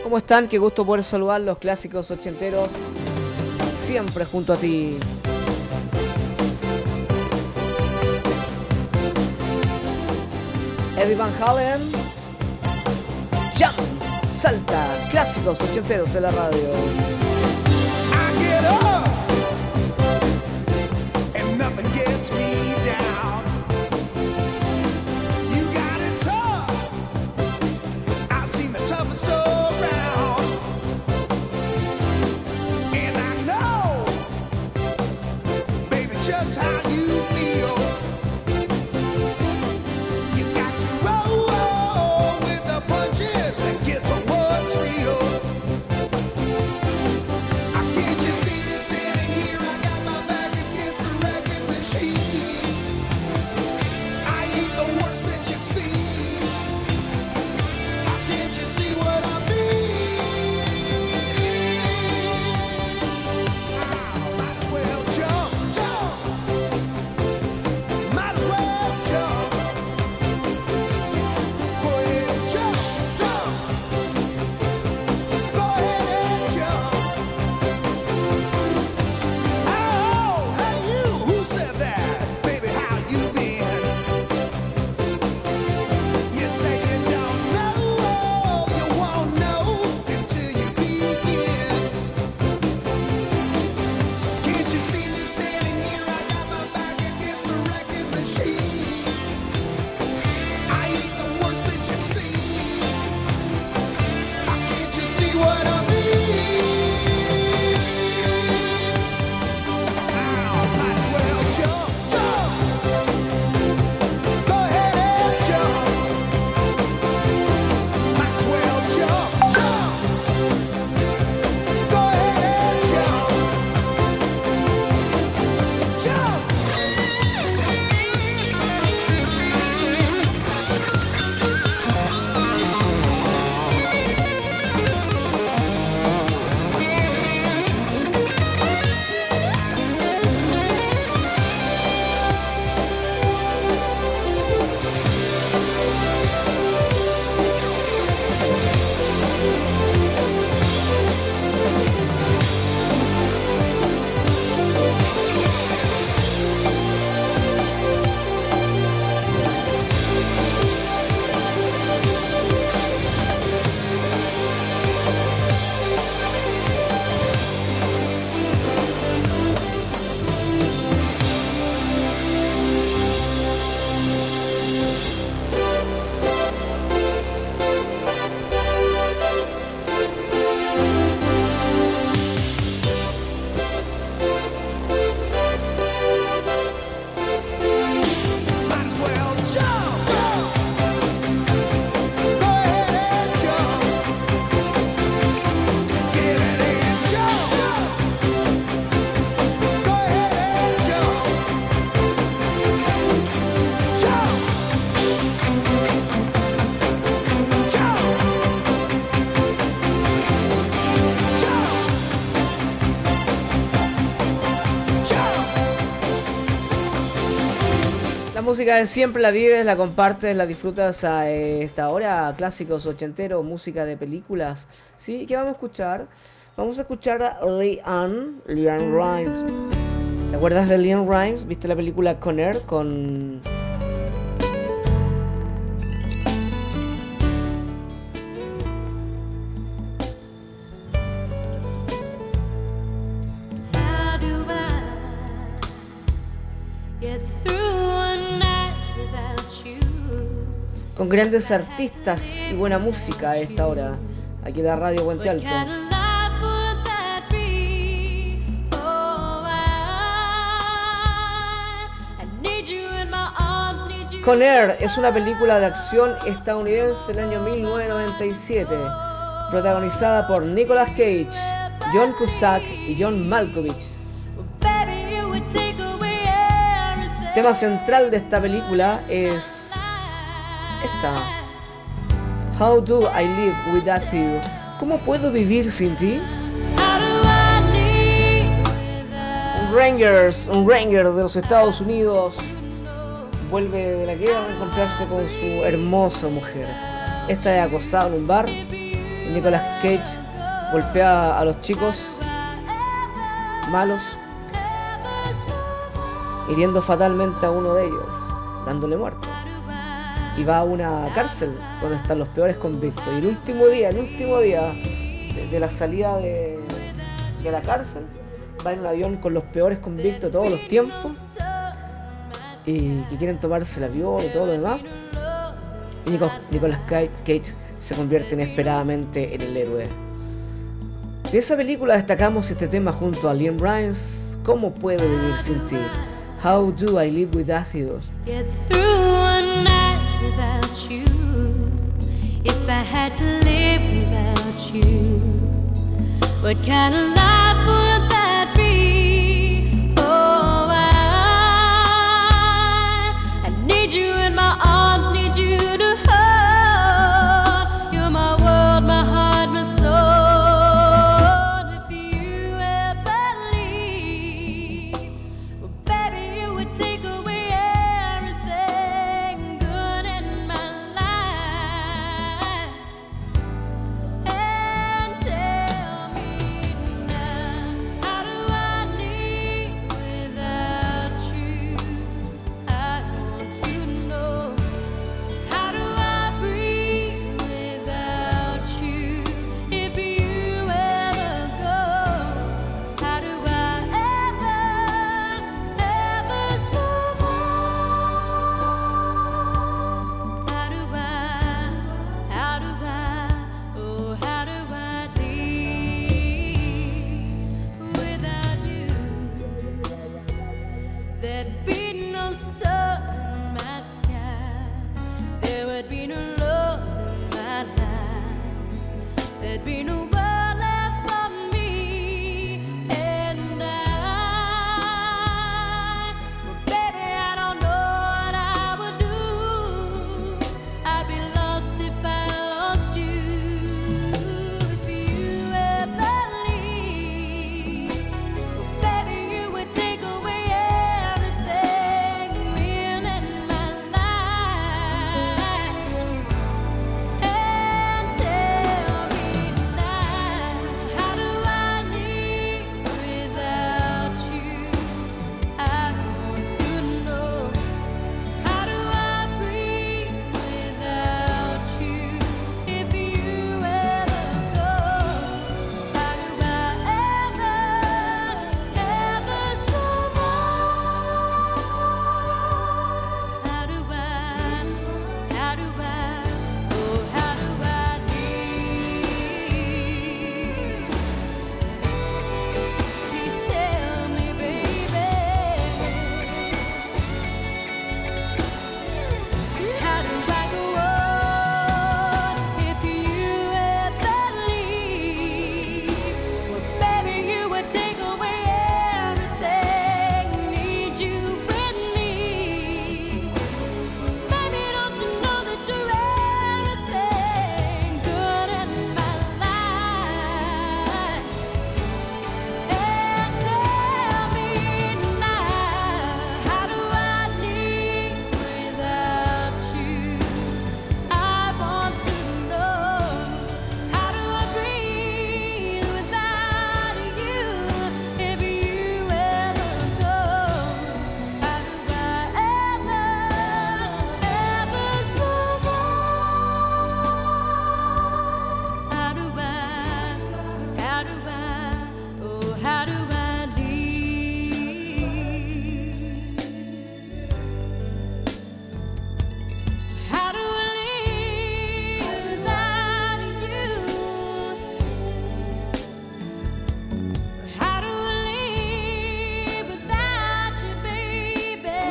¿Cómo están? Qué gusto poder saludar los clásicos ochenteros. Siempre junto a ti. Eddie Van Halen. Jump, salta, clásicos ochenteros en la radio. I get up and nothing gets me down. You got it tough. I've seen the toughest around. And I know, baby, just how you feel. You got to roll with the punches and get to what's real. Can't you see me standing here? I got my back against the wrecking machine. I ain't the worst that you've seen. Can't you see what I mean? Might as well jump, jump. Might as well jump. Go ahead and jump, jump. Go ahead and jump. Oh, hey you, who said that? Baby, how you been? You say you don't know, you won't know until you begin. So can't you see me standing here? I got my back against the wrecking machine. I ain't the worst that you've seen. Can't you see what I mean? Might as well jump, jump. Go ahead and jump. Might as well jump, jump. Go ahead and jump. Jump. Might as well jump, jump. Go ahead and jump. Get it and jump, jump. Go ahead and jump. Jump. Jump. Jump. Jump. La música de siempre la vives, la compartes, la disfrutas a esta hora. Clásicos ochenteros, música de películas. ¿Sí? ¿Qué vamos a escuchar? Vamos a escuchar a LeAnn Rimes. ¿Te acuerdas de LeAnn Rimes? ¿Viste la película Con Air? Con... How do I get through a night without you? con grandes artistas y buena música a esta hora. Aquí en la radio Puente What Alto. kind of life would that be? Oh, I need you in my arms, need you. Con Air es una película de acción estadounidense del año 1997, protagonizada por Nicolas Cage, John Cusack y John Malkovich. Baby, you would take away everything. El tema central de esta película es esta. How do I live without you? ¿Cómo puedo vivir sin ti? How do I live without Un ranger de los Estados Unidos vuelve de la guerra a encontrarse con su hermosa mujer. Esta es acosada en un bar Y Nicolas Cage golpea a los chicos malos, hiriendo fatalmente a uno de ellos, dándole muerte. Y va a una cárcel donde están los peores convictos. Y el último día de la salida de la cárcel, va en un avión con los peores convictos de todos los tiempos y que quieren tomarse el avión y todo lo demás. Y Nicolas Cage se convierte inesperadamente en el héroe. De esa película destacamos este tema junto a Liam Rimes, ¿Cómo puedo vivir sin ti? How do I live without you? Get through a night without you. If I had to live without you, what kind of life would that be? Oh, I need you in my arms, need you to hold. You're my world, my heart, my soul. If you ever leave, well, baby, you would take away everything good in my life. And tell me now, how do I live without you? I want to know, how do I breathe without you? If you ever go, how do I ever survive? How do I, oh, how do I live without you? There'd be no sun in my sky, there would be no love in my life, there'd be no world left for me and I. Well, baby, I don't know what I would do. I'd be lost if I lost you. If you ever leave, well, baby, you would take away everything real in my life. And tell me now, how do I live without you? I want to know, how do I breathe without you? If you ever go, how do I ever survive? How do I, oh, how do I live? Please tell me, baby, how do I go on if you ever leave? Well, baby, you would take away everything, need you with me. Baby, don't you know that you're everything good in my life? And tell me now, how do I live without you? I want to know, how do I breathe without you? If you ever go, how do I ever survive? How do I, oh, how do I live? How do I live without you? How do I live without you, baby?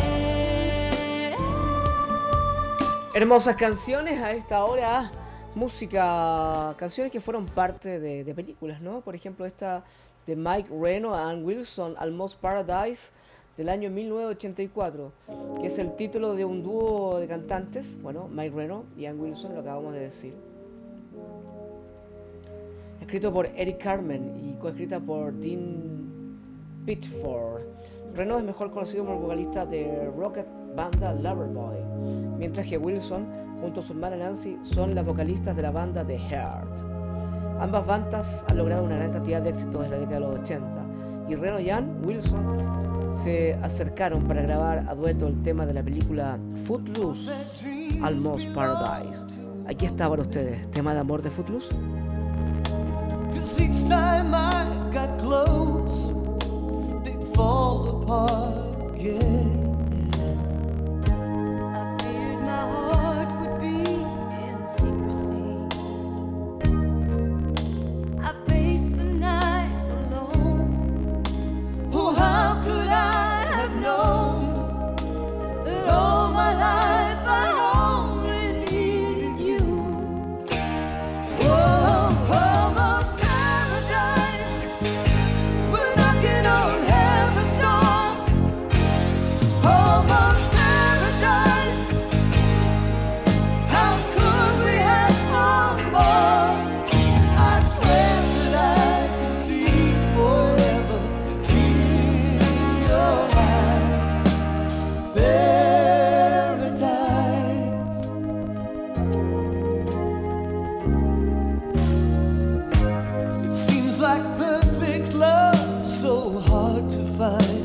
Hermosas canciones a esta hora, música, canciones que fueron parte de películas, ¿no? Por ejemplo, esta de Mike Reno a Ann Wilson, Almost Paradise, del año 1984, que es el título de un dúo de cantantes, bueno, Mike Reno y Ann Wilson, lo acabamos de decir. Escrito por Eric Carmen y coescrita por Dean Pitchford. Reno es mejor conocido como el vocalista de rocket banda Loverboy, mientras que Wilson junto a su hermana Nancy, son las vocalistas de la banda The Heart. Ambas bandas han logrado una gran cantidad de éxitos en la década de los 80 y Reno y Ann Wilson se acercaron para grabar a dueto el tema de la película Footloose, Almost Paradise. Aquí está para ustedes, tema de amor de Footloose. 'Cause each time I got close, they'd fall apart again. I feared my heart would be in secrecy. I faced the nights alone. Oh, how could I have known that all my life I only needed you? Whoa, almost paradise. We're knocking on heaven's door. Almost paradise. How could we ask for more? I swear that I can see forever in your eyes. Paradise. It seems like perfect love, so hard to find.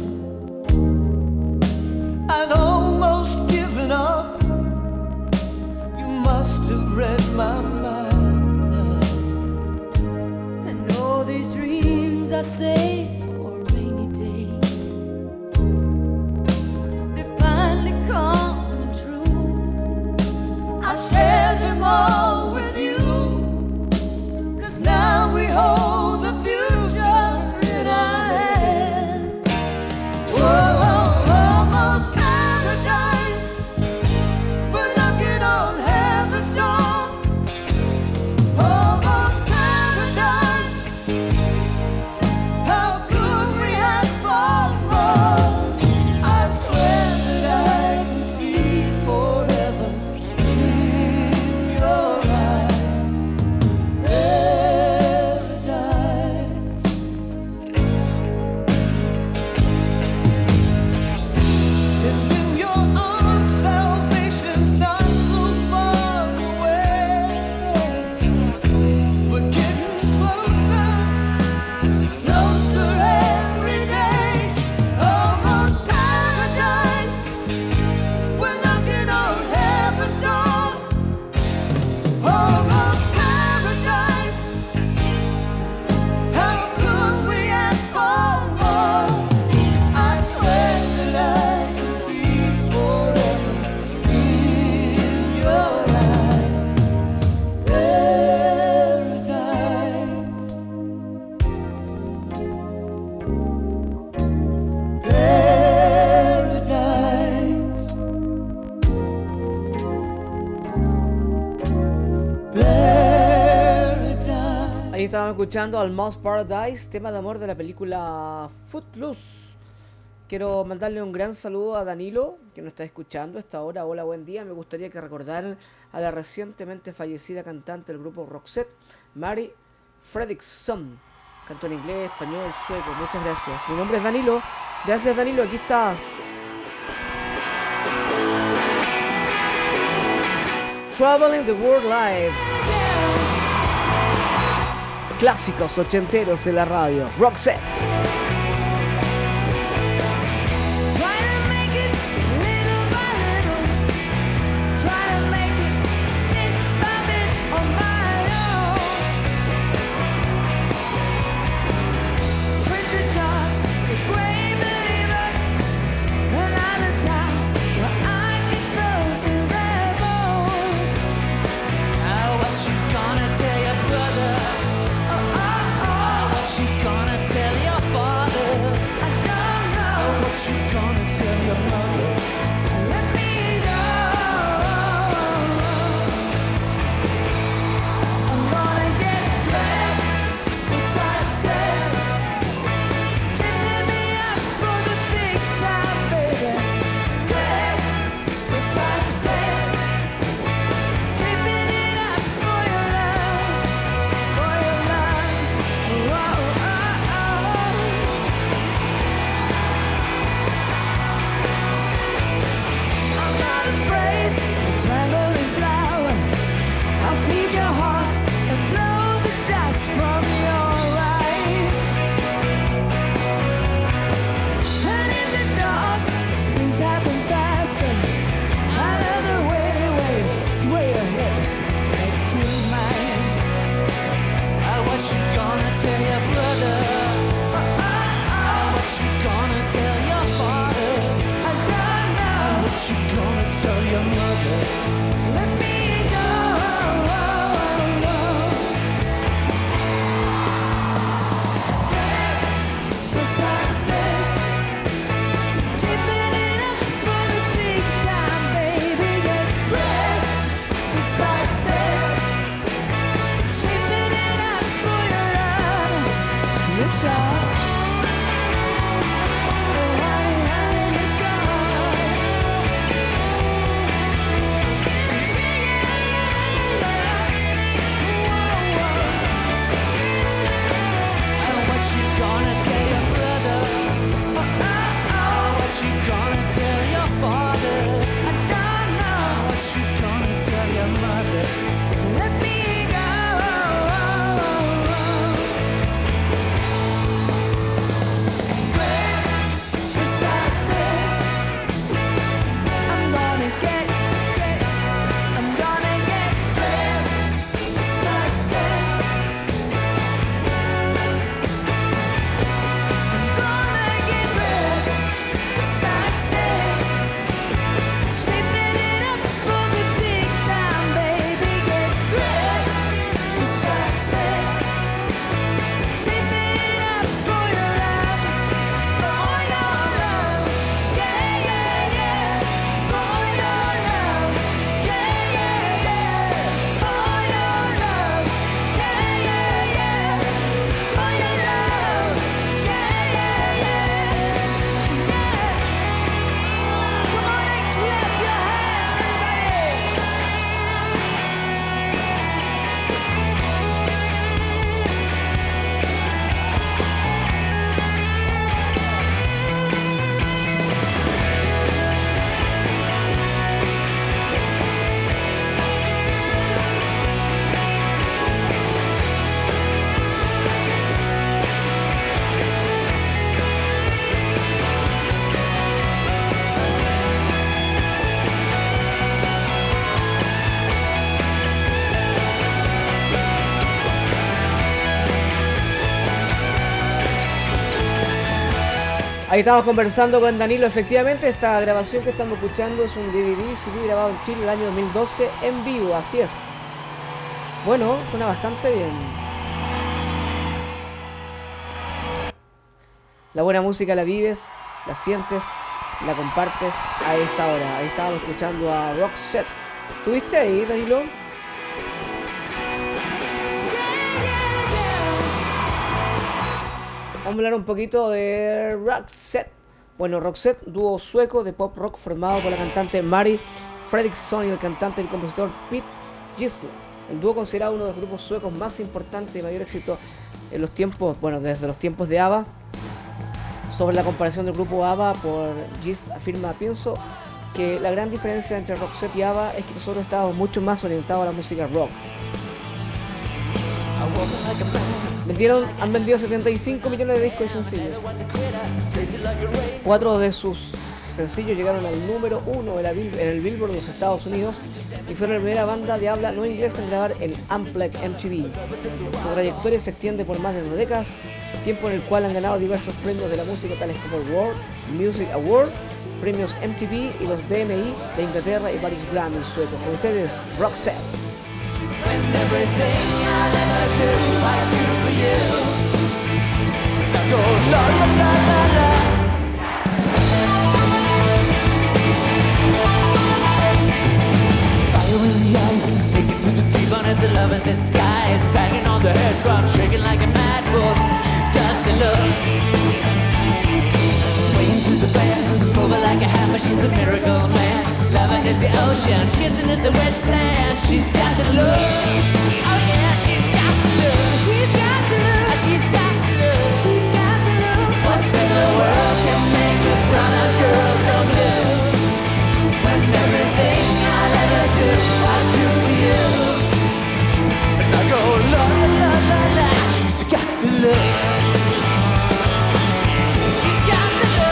I'd almost given up. You must have read my mind. And all these dreams I say for a rainy day, they finally come true. I share them all with you. 'Cause now we hold the future in our hands. Whoa, almost paradise. We're knocking on heaven's door. Almost paradise. How could we ask for more? I swear that I can see forever in your eyes. Paradise. And in your arms, salvation starts so far away. We're getting closer, closer every day. Almost paradise. We're knocking on heaven's door. Almost paradise. How could we ask for more? I swear that I can see forever in your eyes. Paradise. Paradise. Ahí estábamos escuchando Almost Paradise, tema de amor de la película Footloose. Quiero mandarle un gran saludo a Danilo, que nos está escuchando a esta hora. Hola, buen día. Me gustaría que recordaran a la recientemente fallecida cantante del grupo Roxette, Mary Fredriksson. Cantó en inglés, español, sueco. Muchas gracias. Mi nombre es Danilo. Gracias, Danilo. Aquí está. Traveling the World Live. Clásicos ochenteros en la radio. Roxette. Try to make it little by little. Try to make it bit by bit on my own. Print the dark, the gray believers. Run out of time where I get close to their bone. What you gonna tell your brother? What you gonna tell your tell your brother? What you gonna tell your father? What you gonna tell your mother? Let me go. Dress for success, shaping it up for the big time, baby. Get dressed for success, shaping it up for your love. Look sharp. Ahí estamos conversando con Danilo. Efectivamente, esta grabación que estamos escuchando es un DVD, CD grabado en Chile el año 2012 en vivo, así es. Bueno, suena bastante bien. La buena música la vives, la sientes, la compartes a esta hora. Ahí estábamos escuchando a Roxette. ¿Tuviste ahí, Danilo? Vamos a hablar un poquito de Roxette. Bueno, Roxette, dúo sueco de pop rock formado por la cantante Mari Fredriksson y el cantante y compositor Pete Gisle. El dúo considerado uno de los grupos suecos más importantes y mayor éxito en los tiempos, bueno, desde los tiempos de ABBA. Sobre la comparación del grupo ABBA por Gis afirma: pienso que la gran diferencia entre Roxette y ABBA es que nosotros estábamos mucho más orientados a la música rock. Han vendido 75 millones de discos y sencillos. 4 de sus sencillos llegaron al número 1 en el Billboard de los Estados Unidos y fueron la primera banda de habla no inglesa en grabar el Unplugged MTV. Su trayectoria se extiende por más de 2 décadas, tiempo en el cual han ganado diversos premios de la música tales como el World Music Award, premios MTV y los BMI de Inglaterra y varios Grammys suecos. Con ustedes, Roxette. When everything I'll ever do, I do for you. Now go la la la la la. Fire in the eyes, naked to the T-bone as the love as the sky is banging on the head drum, shaking like a mad bull. She's got the love. Swaying to the band, moving like a hammer, she's a miracle man. Loving is the ocean, kissing is the wet sand. She's got the love. Oh yeah, she's got the love. She's got the love. She's got the love. She's got the love. What in the world can make a brown girl turn blue? When everything I'll ever do, I do for you. And I go la la la la. She's got the love. She's got the love.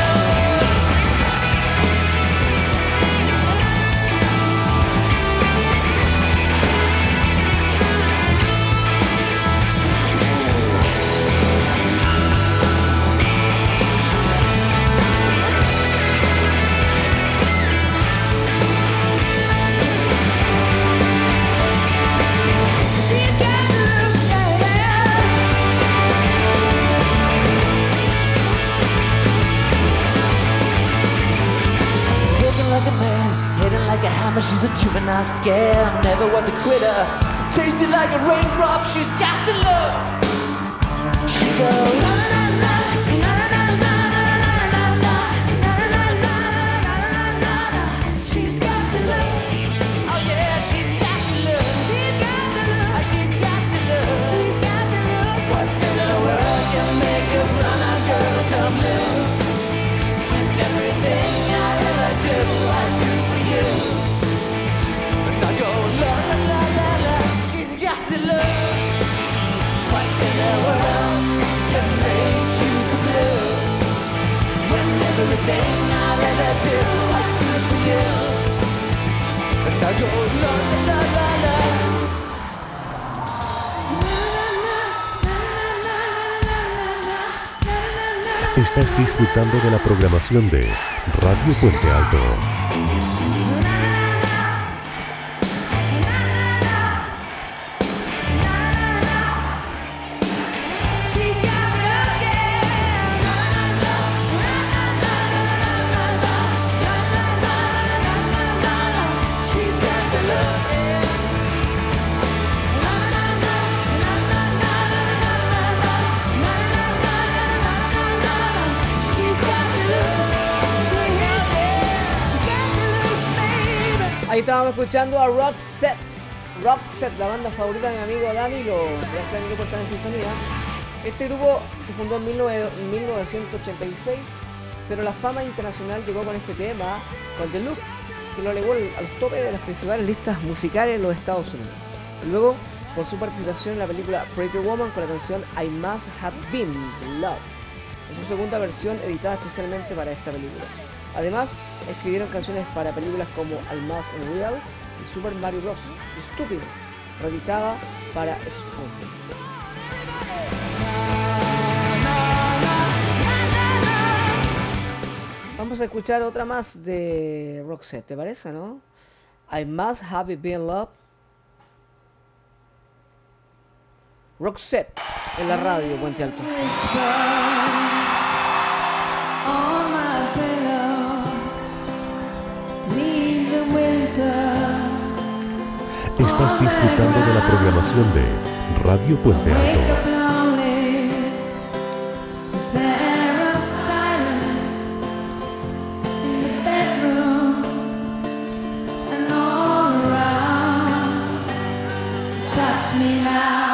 juvenile scare, never was a quitter. Tasted like a raindrop, she's got the look. She goes la la la la la la la la la la. She's got the look. Oh yeah, she's got the look. She's got the look. Oh, she's got the look. She's got the look. What's in her world can make a brown-eyed girl turn blue? And everything I ever do, I do for you. And I go la la la la la. She's got the look. What's in her world can make you so blue? When everything I ever do, I do for you. And I go la la la la la. Estás disfrutando de la programación de Radio Puente Alto. She's got the look, yeah. She's got the look, yeah. She's got the look, baby. Ahí estábamos escuchando a Roxette. Roxette, la banda favorita de mi amigo Dani, gracias a mí por estar en sintonía. Este grupo se fundó en 1986, pero la fama internacional llegó con este tema, con The Look, que lo elevó a los topes de las principales listas musicales en los Estados Unidos. Y luego, por su participación en la película Pretty Woman con la canción I Must Have Been in Love, en su segunda versión editada especialmente para esta película. Además, escribieron canciones para películas como Almost Unreal y Super Mario Bros. Estúpido, reeditada para Spoon. Vamos a escuchar otra más de Roxette, ¿te parece, no? I Must Have Been in Love. Roxette en la radio Puente Alto. On my pillow, leave the winter. Estás disfrutando de la programación de Radio Puente Wake Alto. up lonely, is there of silence in the bedroom and all around? Touch me now.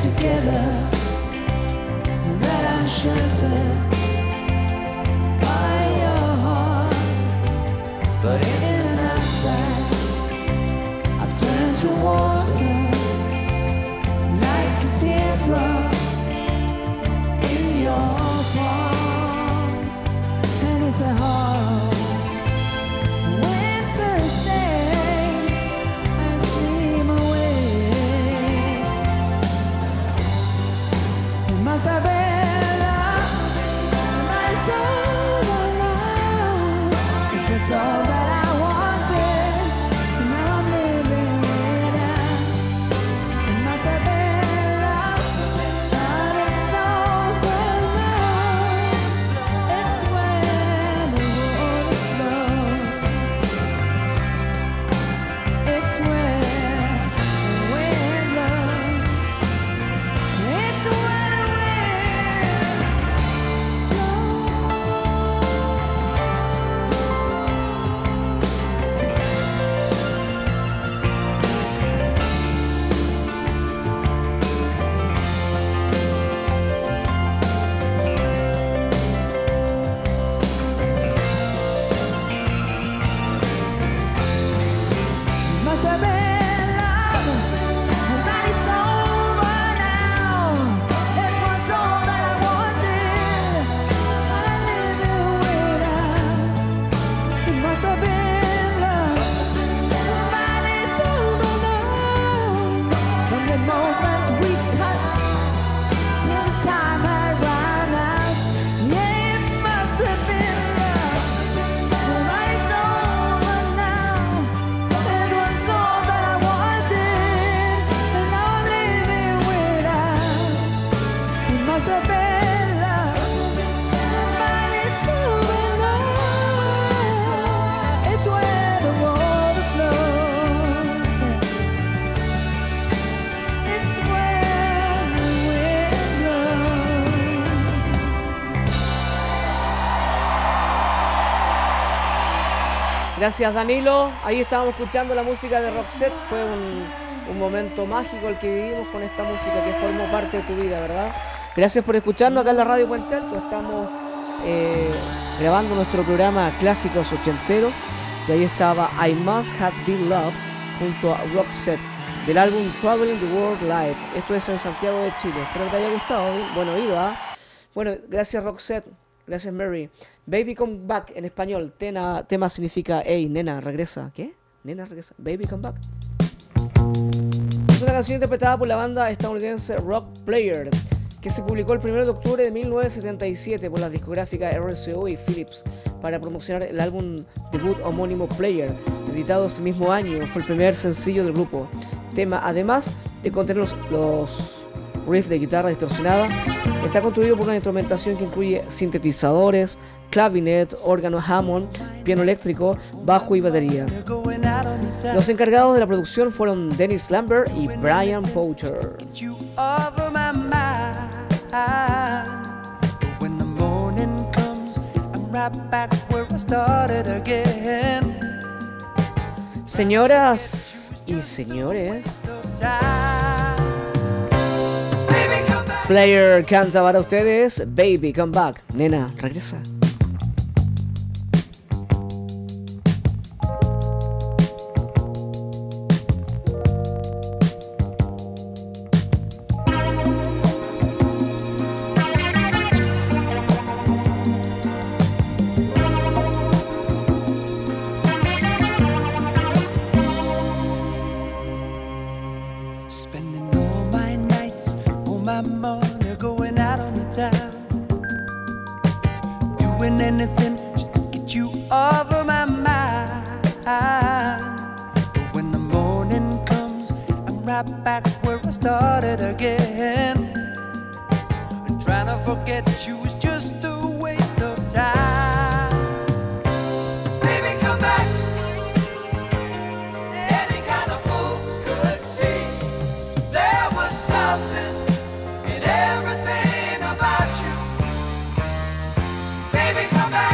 together, that I'm sheltered by your heart. But in an outside, I've turned to water, like a teardrop in your palm. And it's a hard winter's day, I dream away. It must have been love, but it's over now. It was all that I wanted, and now I'm living without. It must have been love, but it's over now. It's where the water flows. It's where the wind blows. It's where the wind must have been love, but it's over now. It was all that I wanted, but I live it without. It must have been love, but it's over now. From the moment we touched till the time had run out. Yeah, it must have been love, but it's over now. It was all that I wanted, and now I'm living without. It must have been love, but it's over now. It's where the water flows. It's where the wind blows. Gracias, Danilo. Ahí estábamos escuchando la música de Roxette. Fue un momento mágico el que vivimos con esta música que formó parte de tu vida, ¿verdad? Gracias por escucharnos acá en la Radio Puente Alto. Estamos grabando nuestro programa Clásicos Ochenteros. Y ahí estaba I Must Have Been Loved junto a Roxette del álbum Traveling the World Live. Esto es en Santiago de Chile. Espero que te haya gustado. Buen oído, ¿ah? Bueno, gracias Roxette. Gracias Mary. Baby Come Back en español. Tema significa hey, nena, regresa. ¿Qué? Nena, regresa. Baby Come Back. Es una canción interpretada por la banda estadounidense Rock Player, que se publicó el 1 de octubre de 1977 por las discográficas RCO y Philips para promocionar el álbum debut homónimo Player, editado ese mismo año. Fue el primer sencillo del grupo. Tema, además de contener los riffs de guitarra distorsionada, está construido por una instrumentación que incluye sintetizadores, clavinet, órgano Hammond, piano eléctrico, bajo y batería. Los encargados de la producción fueron Dennis Lambert y Brian Potter. You over my mind. When the morning comes, I'm right back where I started again. Señoras y señores, Player canta para ustedes Baby Come Back. Nena, regresa. Spending all my nights, all my money going out on the town. Doing anything just to get you over my mind. But when the morning comes, I'm right back where I started again. And trying to forget you is just a waste of time. Baby, come back. Any kind of fool could see there was something in everything about you. Baby, come back.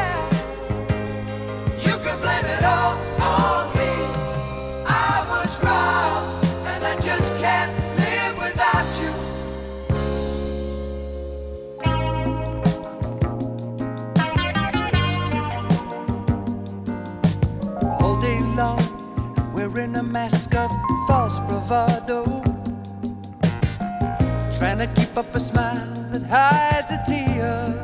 You can blame it all on me. I was wrong, and I just can't live without you. trying to keep up a smile that hides a tear.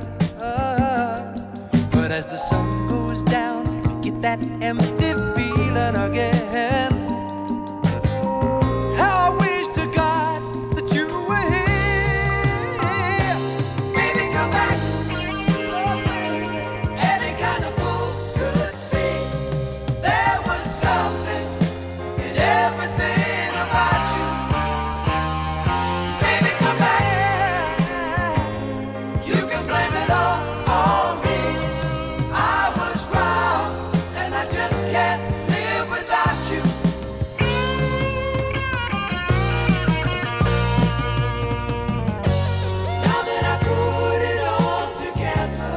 But as the sun goes down, you get that empty feeling again. How I wish to God that you were here. Baby, come back. Oh, baby. Any kind of fool could see there was something in everything about you. Baby, come back. You can blame it all on me. I was wrong, and I just can't live without you. Now that I put it all together,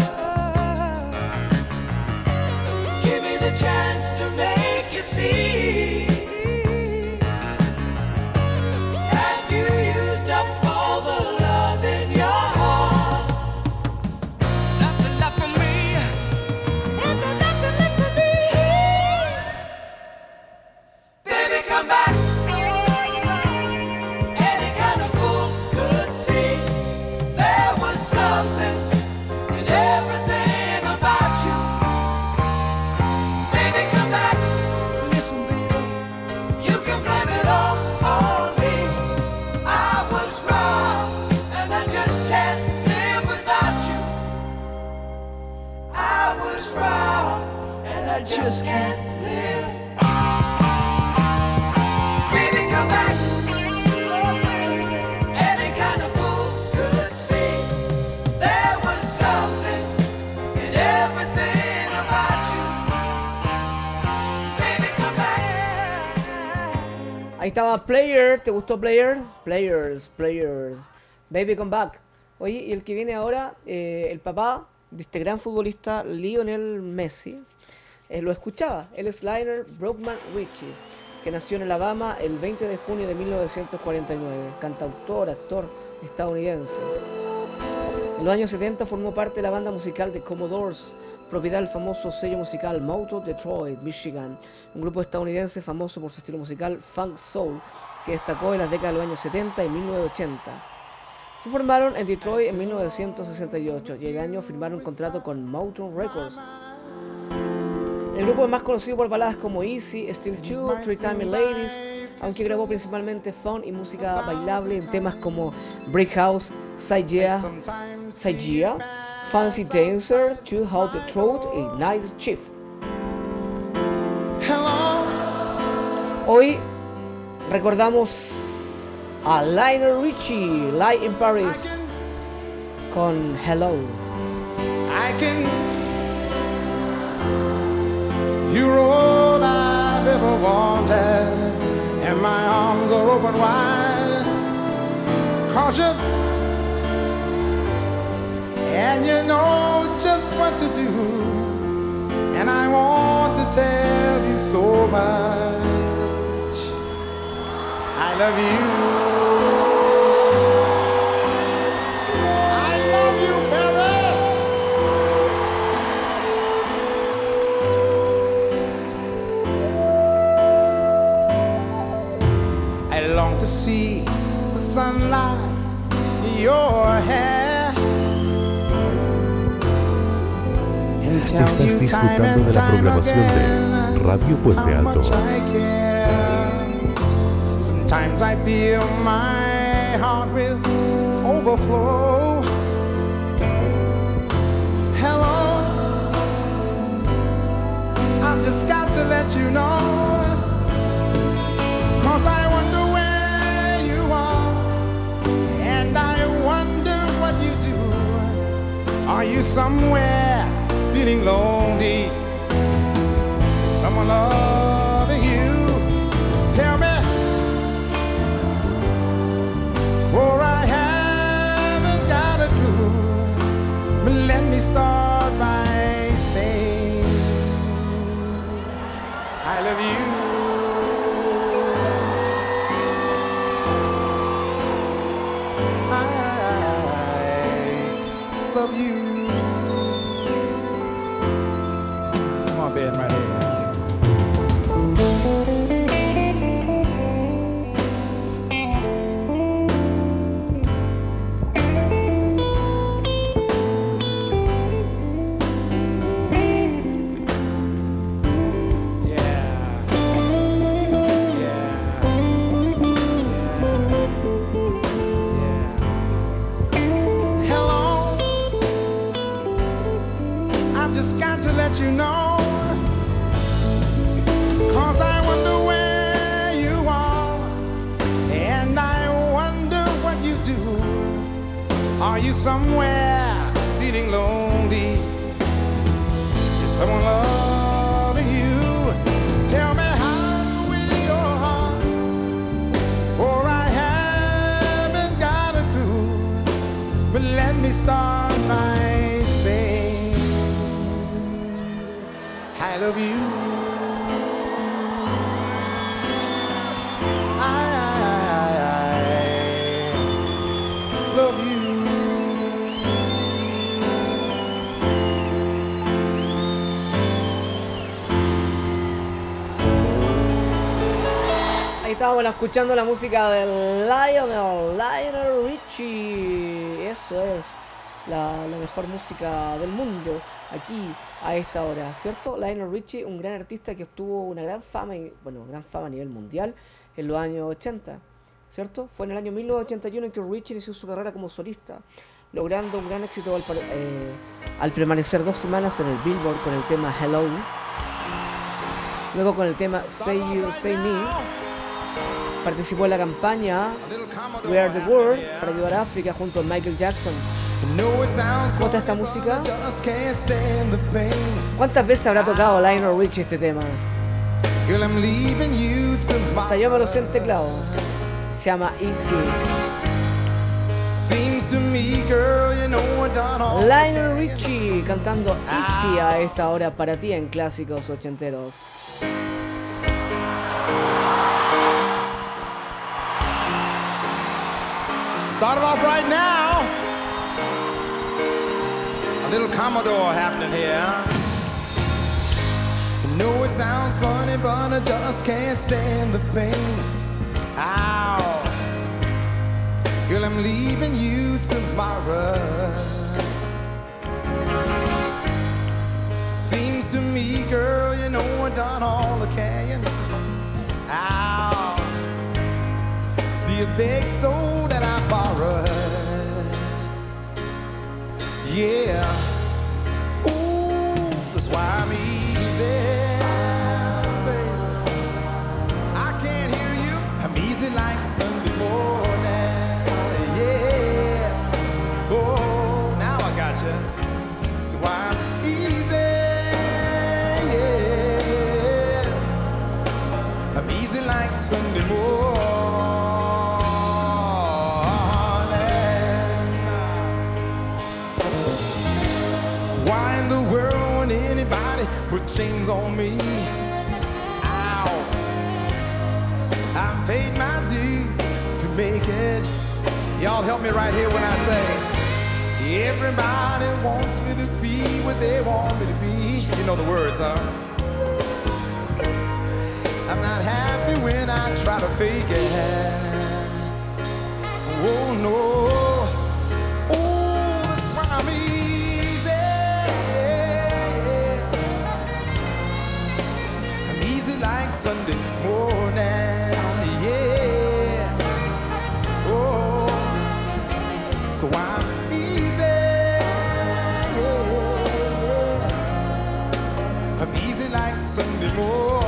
give me the chance to make you see. Have you used up all the love in your heart? Nothing left for me. Nothing left for me. Baby, come back. Any kind of fool could see there was something in everything about you. Baby, come back. Listen, baby, you can blame it all on me. I was wrong, and I just can't live without you. I was wrong, and I just can't live. Baby, come back. Oh, baby. Any kind of fool could see there was something in everything about you. Baby, come back. Ahí estaba Player, ¿te gustó Player? Players, Players. Baby Come Back. Oye, y el que viene ahora, el papá de este gran futbolista, Lionel Messi, lo escuchaba. Él es Lionel Brockman Richie, que nació en Alabama el 20 de junio de 1949. Cantautor, actor estadounidense. En los años 70 formó parte de la banda musical de Commodores, propiedad del famoso sello musical Motown, Detroit, Michigan, un grupo estadounidense famoso por su estilo musical funk soul, que destacó en las décadas de los años 70 y 1980. Se formaron en Detroit en 1968 y el año firmaron un contrato con Motown Records. El grupo es más conocido por baladas como Easy, Still True, Three Time Ladies, aunque grabó principalmente funk y música bailable en temas como Brick House, Say Yeah, Fancy Dancer, Too Hot the Throat y Night Shift. Hoy recordamos a Lionel Richie, Live in Paris, con Hello. I can. You're all I've ever wanted, and my arms are open wide. 'Cause you, and you know just what to do, and I want to tell you so much. I love you. I love you, Paris. I long to see the sunlight in your hair and tell Estás you time disfrutando and de la time programación de again Radio Puente how Alto. much I care. Sometimes I feel my heart will overflow. Hello, I've just got to let you know, 'cause I wonder where you are, and I wonder what you do. Are you somewhere feeling lonely? Is someone loving you? Tell me, for I haven't got a clue. But let me start by saying I love you. I love you. Come on, Ben, right here. let you know, 'cause I wonder where you are, and I wonder what you do. Are you somewhere feeling lonely? Is someone loving you? Tell me how to win your heart, for I haven't got a clue. But let me start by saying I love you. I love you. Ahí estábamos escuchando la música de Lionel Richie. Eso es la mejor música del mundo aquí a esta hora, ¿cierto? Lionel Richie, un gran artista que obtuvo una gran fama, gran fama a nivel mundial en los años 80, ¿cierto? Fue en el año 1981 en que Richie inició su carrera como solista, logrando un gran éxito al permanecer 2 semanas en el Billboard con el tema Hello, luego con el tema Say You, Say Me. Participó en la campaña We Are the World para ayudar a África junto a Michael Jackson. ¿Cómo está esta música? ¿Cuántas veces habrá tocado Lionel Richie este tema? Hasta yo me lo sé en teclado. Se llama Easy. Lionel Richie cantando Easy a esta hora para ti en Clásicos Ochenteros. Started off right now. A little Commodore happening here. You know it sounds funny, but I just can't stand the pain. Ow. Girl, I'm leaving you tomorrow. Seems to me, girl, you know I done all I can. Ow. See a big stone that I borrowed. Yeah. Ooh, that's why I'm easy, baby. I can't hear you. I'm easy like Sunday morning. Yeah. Oh, now I got you. So I'm easy. Yeah. I'm easy like Sunday morning. Why in the world would anybody put chains on me? Ow. I paid my dues to make it. Y'all help me right here when I say everybody wants me to be what they want me to be. You know the words, huh? I'm not happy when I try to fake it. Oh no. Oh, that's why I'm easy. I'm easy like Sunday morning. Yeah. Oh, so I'm easy. Yeah. I'm easy like Sunday morning.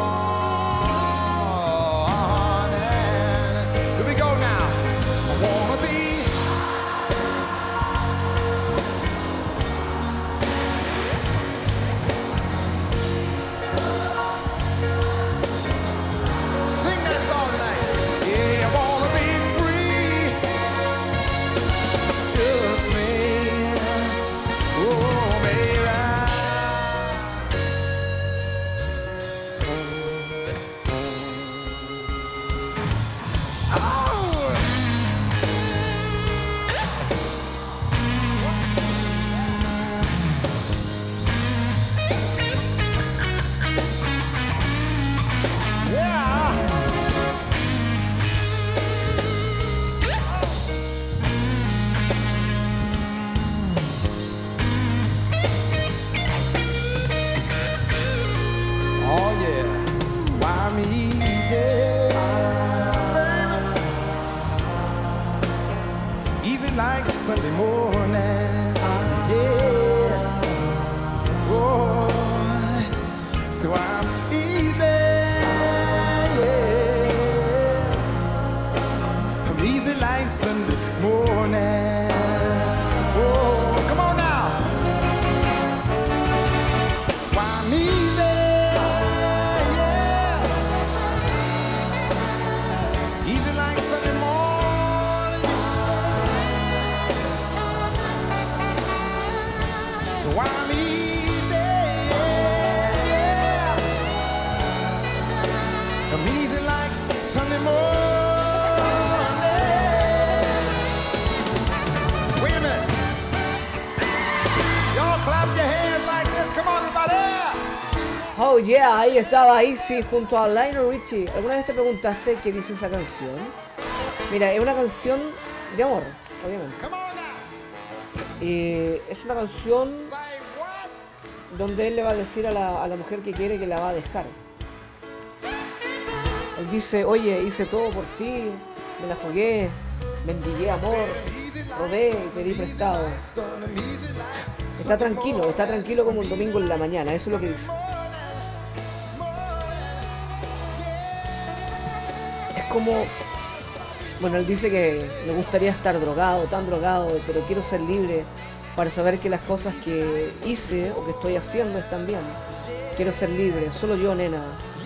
Here we go now. I wanna be. Sing that song tonight. Yeah, I wanna be free. Just me. Oh, baby. Oh yeah, so I'm easy, easy like Sunday morning. Yeah, oh. So I'm easy, yeah. I'm easy like Sunday morning. Oh, come on now. Why I'm easy, yeah. Easy like Sunday morning. So why I'm easy, yeah. I'm easy like Sunday morning. Wait a minute. Y'all clap your hands like this. Come on, everybody. Oh yeah, ahí estaba Easy junto a Lionel Richie. ¿Alguna vez te preguntaste qué dice esa canción? Mira, es una canción de amor, obviamente. Come on now. Y es una canción Say what? donde él le va a decir a la mujer que quiere que la va a dejar. Él dice, oye, hice todo por ti, me la jugué, mendigué amor, robé y pedí prestado. Está tranquilo como un domingo en la mañana, eso es lo que dice. Es como, bueno, él dice que le gustaría estar drogado, tan drogado, pero quiero ser libre para saber que las cosas que hice o que estoy haciendo están bien. Quiero ser libre, solo yo, nena.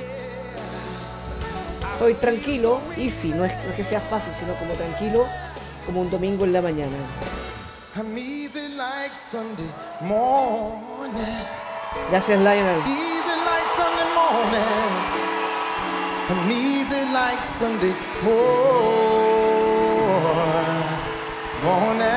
Estoy tranquilo, easy, no es que sea fácil, sino como tranquilo, como un domingo en la mañana. I'm easy like Sunday morning. Gracias, Lionel. Easy like Sunday morning. I'm easy like Sunday morning.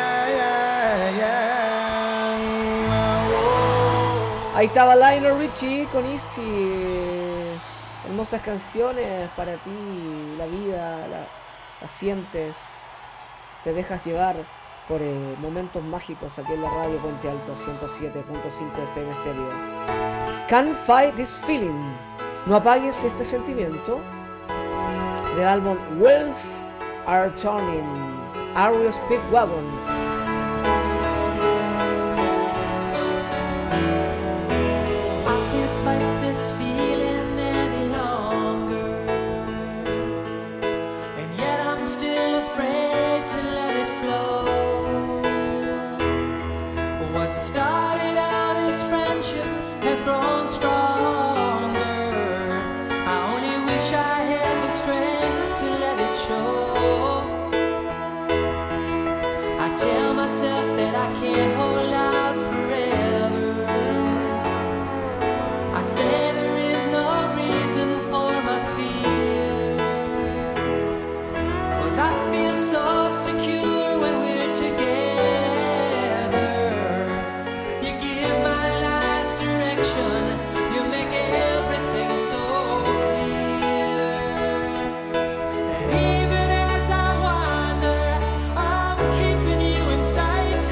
Oh. Ahí estaba Lionel Richie con Easy. Hermosas canciones para ti, la vida, la sientes, te dejas llevar por momentos mágicos aquí en la radio Puente Alto 107.5 FM Estéreo. Can't Fight This Feeling, no apagues este sentimiento, del álbum Wheels Are Turning, Ario Speedwagon. I can't fight this feeling any longer, and yet I'm still afraid to let it flow. What started out as friendship has grown stronger. I only wish I had the strength to let it show. I tell myself that I can't hold out forever. I say there is no reason for my fear, 'cause I feel so secure when we're together. You give my life direction, you make everything so clear. And even as I wander, I'm keeping you in sight.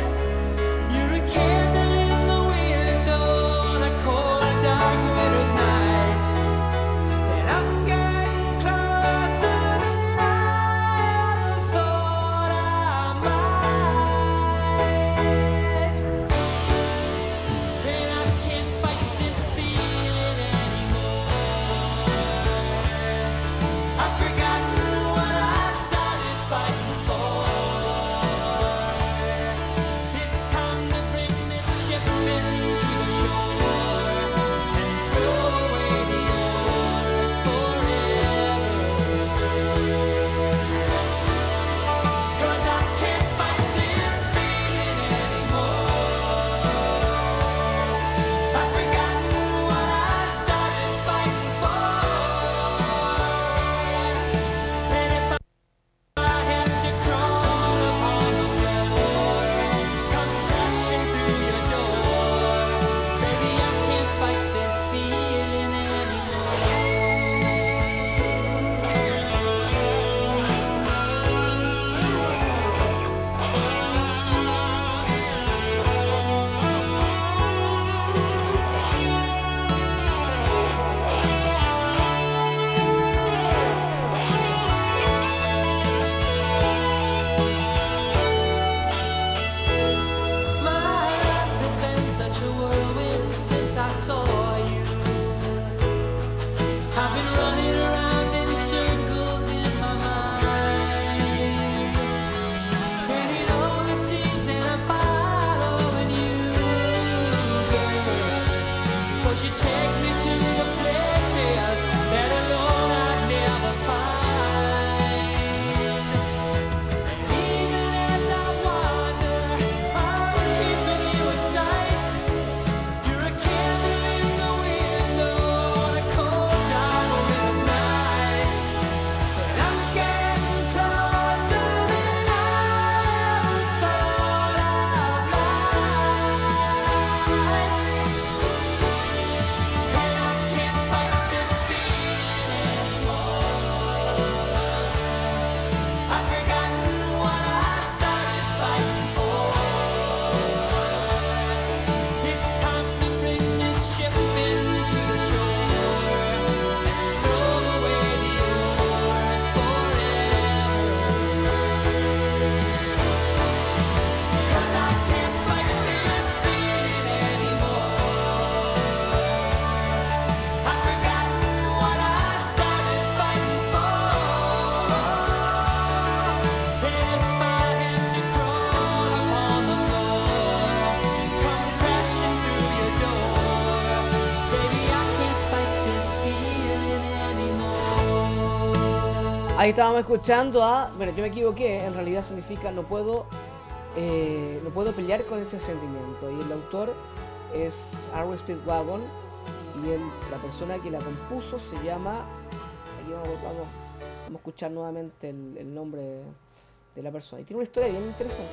Ahí estábamos escuchando a... Bueno, yo me equivoqué, en realidad significa no puedo pelear con este sentimiento. Y el autor es R.E. Speedwagon y la persona que la compuso se llama... Aquí vamos a escuchar nuevamente el nombre de la persona. Y tiene una historia bien interesante.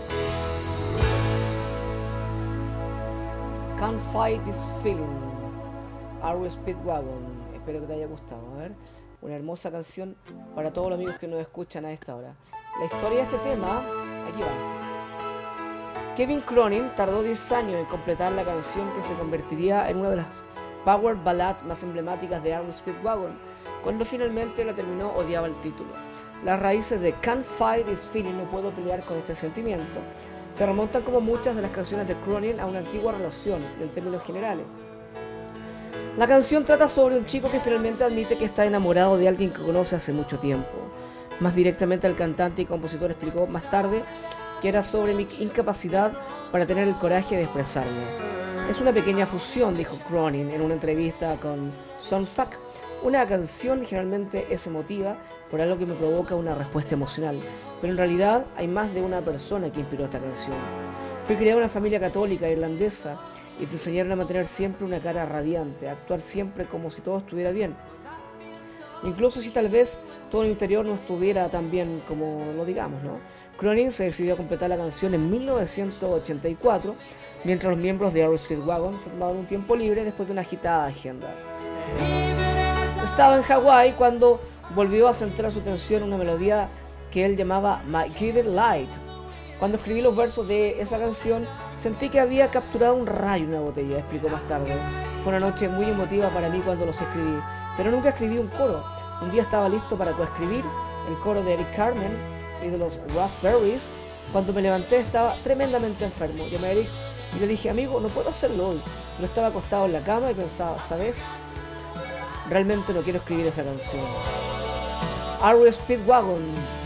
Can't Fight This Feeling, R.E. Speedwagon. Espero que te haya gustado. A ver, una hermosa canción para todos los amigos que nos escuchan a esta hora. La historia de este tema, aquí va. Kevin Cronin tardó 10 años en completar la canción que se convertiría en una de las power ballad más emblemáticas de R.E. Speedwagon. Cuando finalmente la terminó, odiaba el título. Las raíces de Can't Fight This Feeling, no puedo pelear con este sentimiento, se remontan como muchas de las canciones de Cronin a una antigua relación, en términos generales. La canción trata sobre un chico que finalmente admite que está enamorado de alguien que conoce hace mucho tiempo. Más directamente, el cantante y compositor explicó más tarde que era sobre mi incapacidad para tener el coraje de expresarme. Es una pequeña fusión, dijo Cronin en una entrevista con Soundfuck. Una canción generalmente es emotiva por algo que me provoca una respuesta emocional, pero en realidad hay más de una persona que inspiró esta canción. Fui criado en una familia católica irlandesa y te enseñaron a mantener siempre una cara radiante, a actuar siempre como si todo estuviera bien. Incluso si tal vez todo el interior no estuviera tan bien como lo digamos, ¿no? Cronin se decidió a completar la canción en 1984, mientras los miembros de R.E. Speedwagon se tomaban un tiempo libre después de una agitada agenda. Estaba en Hawái cuando volvió a centrar su atención en una melodía que él llamaba My Guided Light. Cuando escribí los versos de esa canción, sentí que había capturado un rayo en una botella, explicó más tarde. Fue una noche muy emotiva para mí cuando los escribí, pero nunca escribí un coro. Un día estaba listo para coescribir el coro de Eric Carmen y de los Raspberries. Cuando me levanté estaba tremendamente enfermo. Llamé a Eric y le dije, amigo, no puedo hacerlo hoy. Yo estaba acostado en la cama y pensaba, ¿sabes? Realmente no quiero escribir esa canción. R.E. Speedwagon.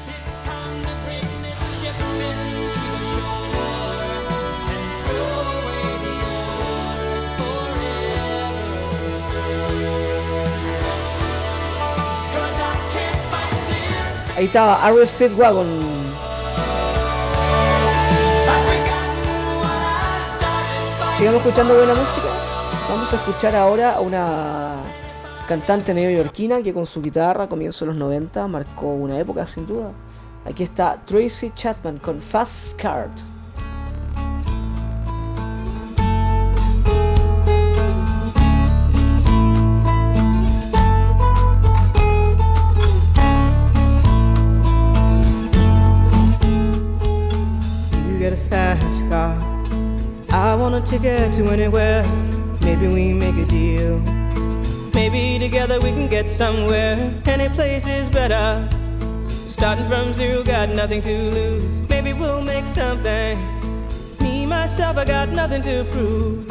Ahí estaba R.E. Speedwagon. Sigamos escuchando buena música. Vamos a escuchar ahora a una cantante neoyorquina que con su guitarra a comienzos de los 90 marcó una época sin duda. Aquí está Tracy Chapman con Fast Card. You get a fast car, I want a ticket to anywhere. Maybe we make a deal. Maybe together we can get somewhere. Any place is better. Starting from zero, got nothing to lose. Maybe we'll make something. Me, myself, I got nothing to prove.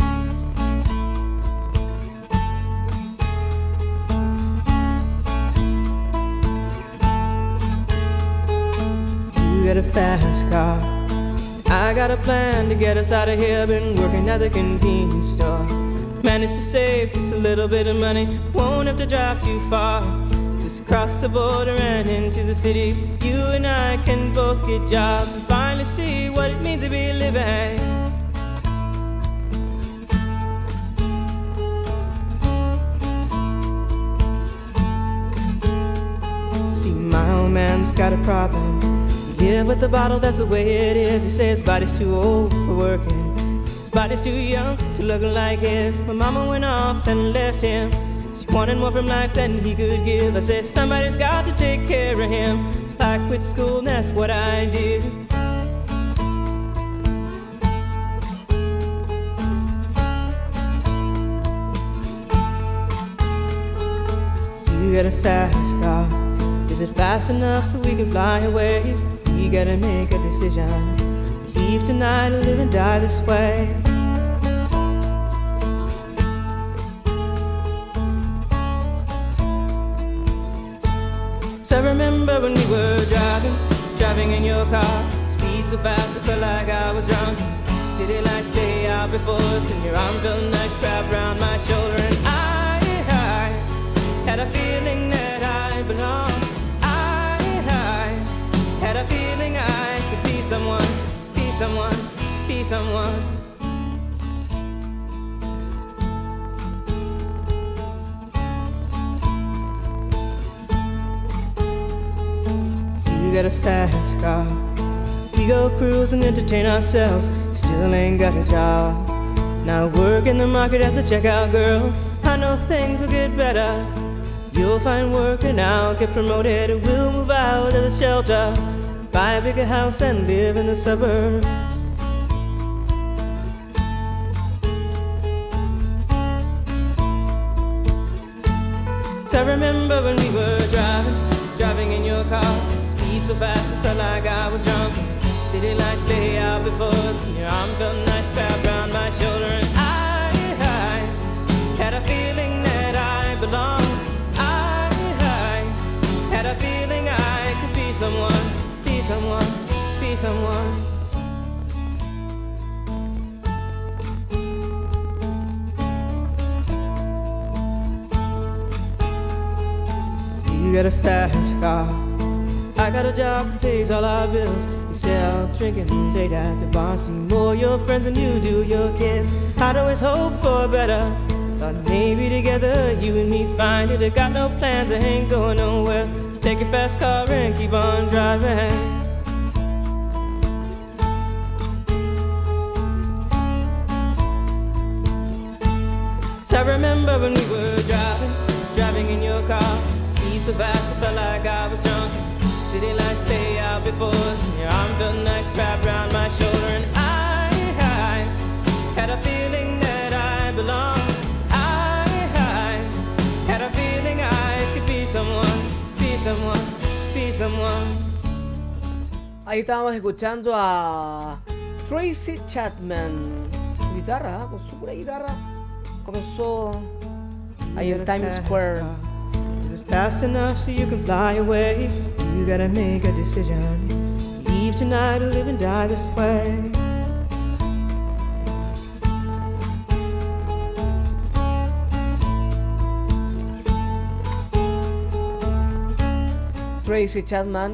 You got a fast car, I got a plan to get us out of here. Been working at the convenience store. Managed to save just a little bit of money. Won't have to drive too far. Just cross the border and into the city. You and I can both get jobs and finally see what it means to be living. See, my old man's got a problem. He live with a bottle, that's the way it is. He says his body's too old for working. Body's too young to look like his. My mama went off and left him. She wanted more from life than he could give. I said somebody's got to take care of him. So I quit school and that's what I did. You got a fast car. Is it fast enough so we can fly away? We gotta make a decision. Leave tonight or live and die this way. So I remember when we were driving in your car. Speed so fast I felt like I was drunk. City lights lay out before us and your arm felt nice wrapped around my shoulder. And I had a feeling that I belonged. I Had a feeling I could be someone, be someone, be someone. You got a fast car. We go cruise and entertain ourselves. Still ain't got a job. Now work in the market as a checkout girl. I know things will get better. You'll find work and I'll get promoted. We'll move out of the shelter, buy a bigger house and live in the suburbs. So I remember when we were driving in your car. Speed so fast it felt like I was drunk. City lights lay out before us. Your arm felt nice wrapped around my shoulder. And I had a feeling that I belonged. I had a feeling I could be someone, be someone, be someone. You got a fast car. I got a job that pays all our bills. Instead of drinking late at the bar, see more your friends than you do your kids. I'd always hope for better. Thought maybe together you and me find it. I got no plans, I ain't going nowhere. Just take your fast car and keep on driving. So I remember when we were driving in your car. Speed so fast I felt like I was drunk. City lights lay out before us. Your arm felt nice wrapped around my shoulder. And I had a feeling that I belonged. I had a feeling I could be someone, be someone, be someone. Ahí estábamos escuchando a Tracy Chapman. Guitarra, con su pura guitarra. Comenzó ahí en Times Square. Is it fast enough so you can fly away? You gotta make a decision. Leave tonight or live and die this way. Tracy Chapman.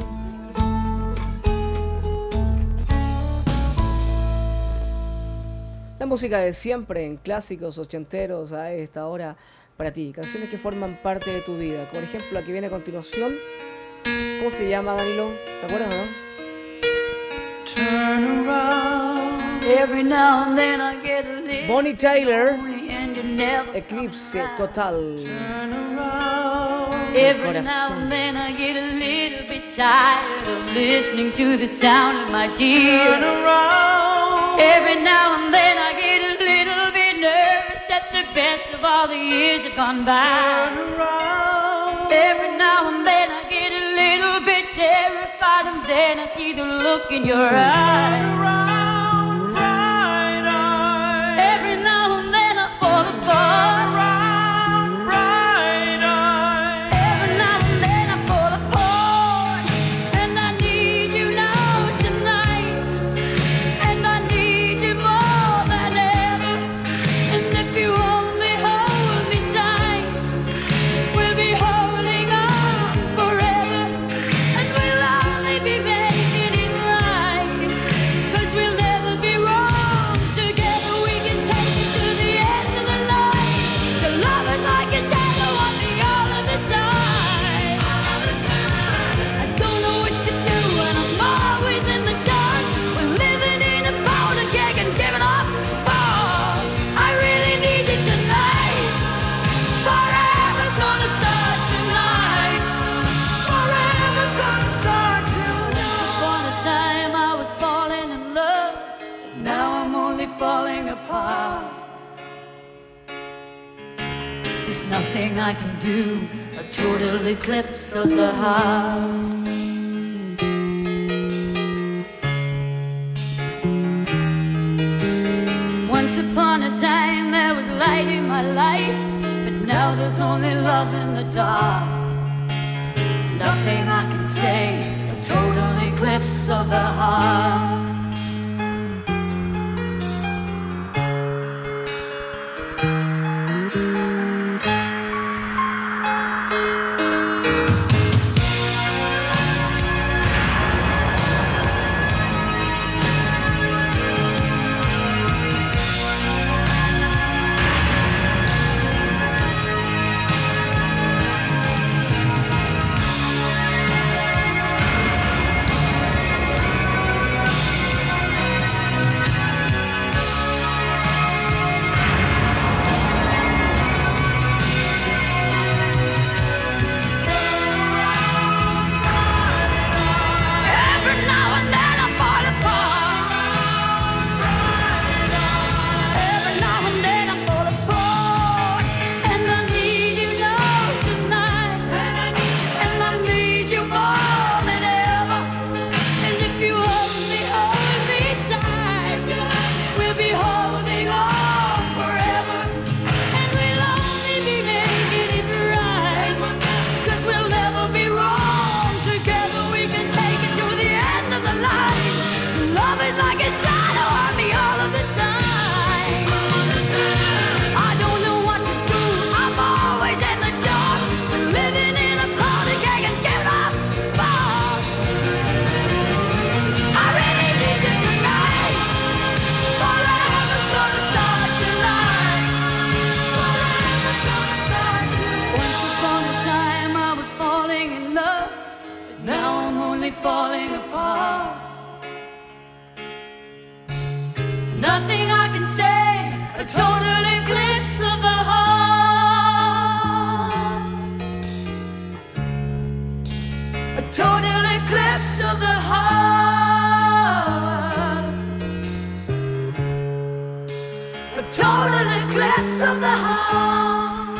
La música de siempre en clásicos ochenteros a esta hora para ti. Canciones que forman parte de tu vida. Por ejemplo, la que viene a continuación. ¿Cómo se llama, Danilo? ¿Te acuerdas, no? Turn around. Every now and then I get a little Bonnie Tyler, lonely and you never Eclipse Total. turn around. Every now and then I get a little bit tired of listening to the sound of my tears. Turn around. Every now and then I get a little bit nervous that the best of all the years have gone by. Turn around. Every now and then I get a little bit terrified and then I see the look in your eyes. Turn around, bright eyes. Every now and then I fall apart. Turn around, bright eyes. Every now and then I fall apart. And I need you now tonight. And I need you more than ever. And if you only hold me tight, we'll be holding on forever. And we'll only be making it right. 'Cause we'll never be wrong. Together we can take it to the end of the line. The love is like a shadow on me all of the time. All the time. I don't know what to do and I'm always in the dark. We're living in a powder keg and giving off balls. I really need you tonight. Forever's gonna start tonight. Forever's gonna start tonight. Upon a time I was falling in love, and now I'm only falling apart. There's nothing I can do, a total eclipse of the heart. Once upon a time there was light in my life, but now there's only love in the dark. Nothing I can say, a total eclipse of the heart. love is like a shadow on me all of the time. I don't know what to do, I'm always in the dark, living in a powder keg and giving up sparks. I really need you tonight, forever's gonna start tonight. Forever's gonna start tonight. Once upon a time I was falling in love, but now I'm only falling apart. Nothing I can say, a total eclipse of the heart. A total eclipse of the heart. A total eclipse of the heart.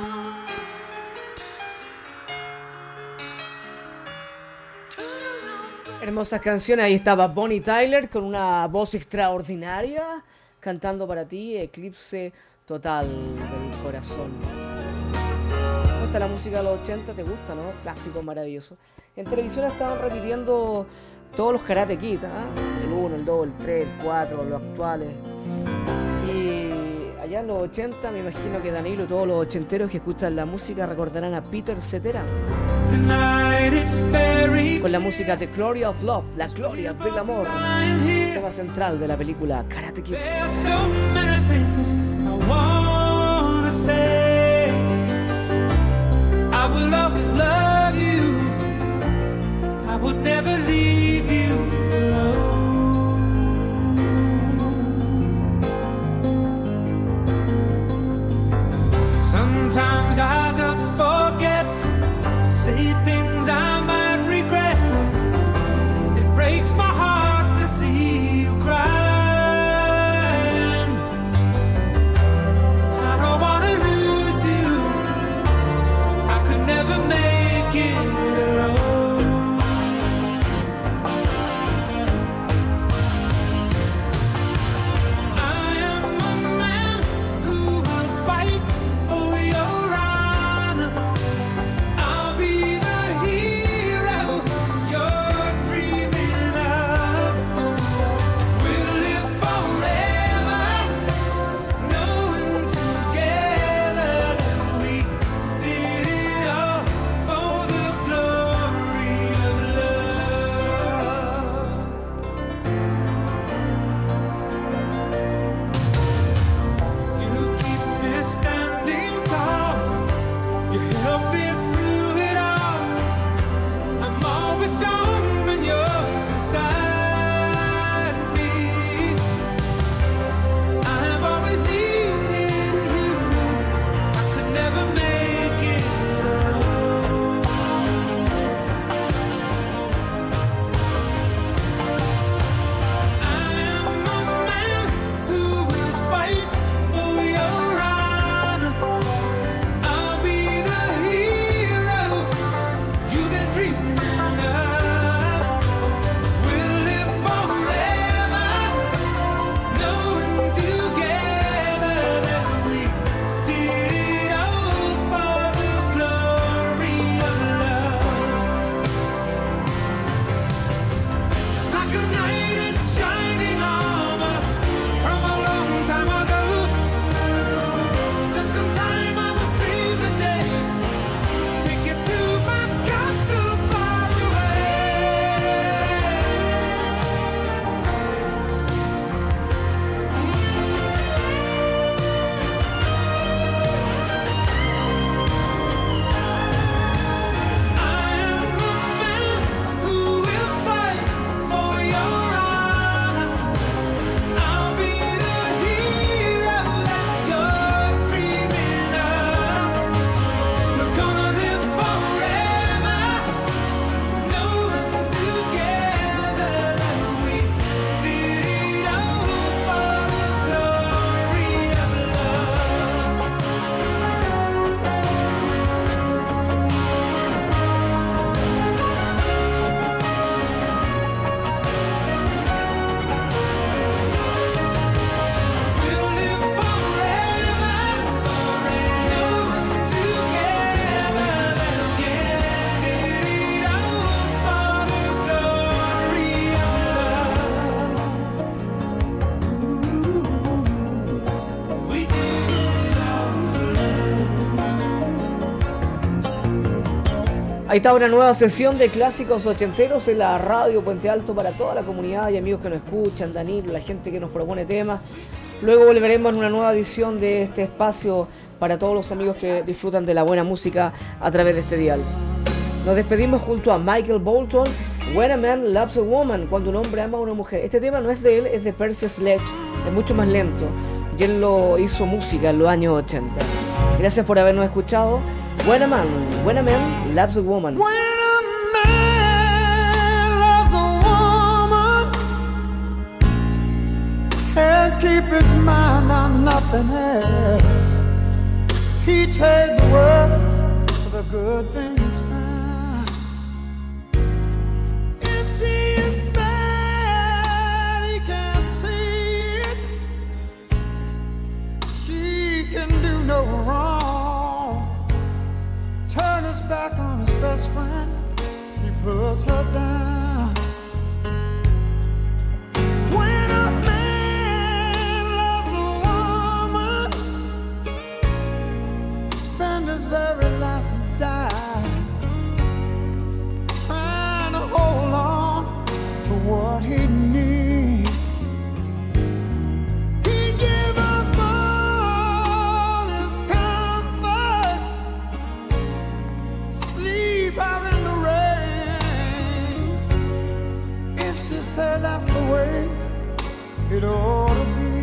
Hermosas canciones, ahí estaba Bonnie Tyler con una voz extraordinaria cantando para ti, Eclipse Total del Corazón. ¿Cómo gusta la música de los 80? ¿Te gusta, no? Clásico maravilloso. En televisión estaban repitiendo todos los Karate Kid, ¿ah? El 1, el 2, el 3, el 4, los actuales. Y allá en los 80, me imagino que Danilo y todos los ochenteros que escuchan la música recordarán a Peter Cetera con la música de Glory of Love, la gloria del amor, tema central de la película Karate Kid. There's so many things I wanna say. I will always love you. I would never leave you alone. Sometimes I just forget, say things I might regret. It breaks my heart to see you crying. I don't wanna lose you. I could never make it alone. Ahí está una nueva sesión de clásicos ochenteros en la radio Puente Alto para toda la comunidad y amigos que nos escuchan, Danilo, la gente que nos propone temas. Luego volveremos en una nueva edición de este espacio para todos los amigos que disfrutan de la buena música a través de este dial. Nos despedimos junto a Michael Bolton, When a Man Loves a Woman, cuando un hombre ama a una mujer. Este tema no es de él, es de Percy Sledge, es mucho más lento y él lo hizo música en los años 80. Gracias por habernos escuchado. When a Man Loves a Woman. When a man loves a woman, can't keep his mind on nothing else. He trades the world for the good things found. If she is bad, he can't see it. She can do no wrong. Turn his back on his best friend, he puts her down. When a man loves a woman, spend his very last dime trying to hold on to what he needs. He'd give up all his comforts, sleep out in the rain. If she said that's the way it ought to be.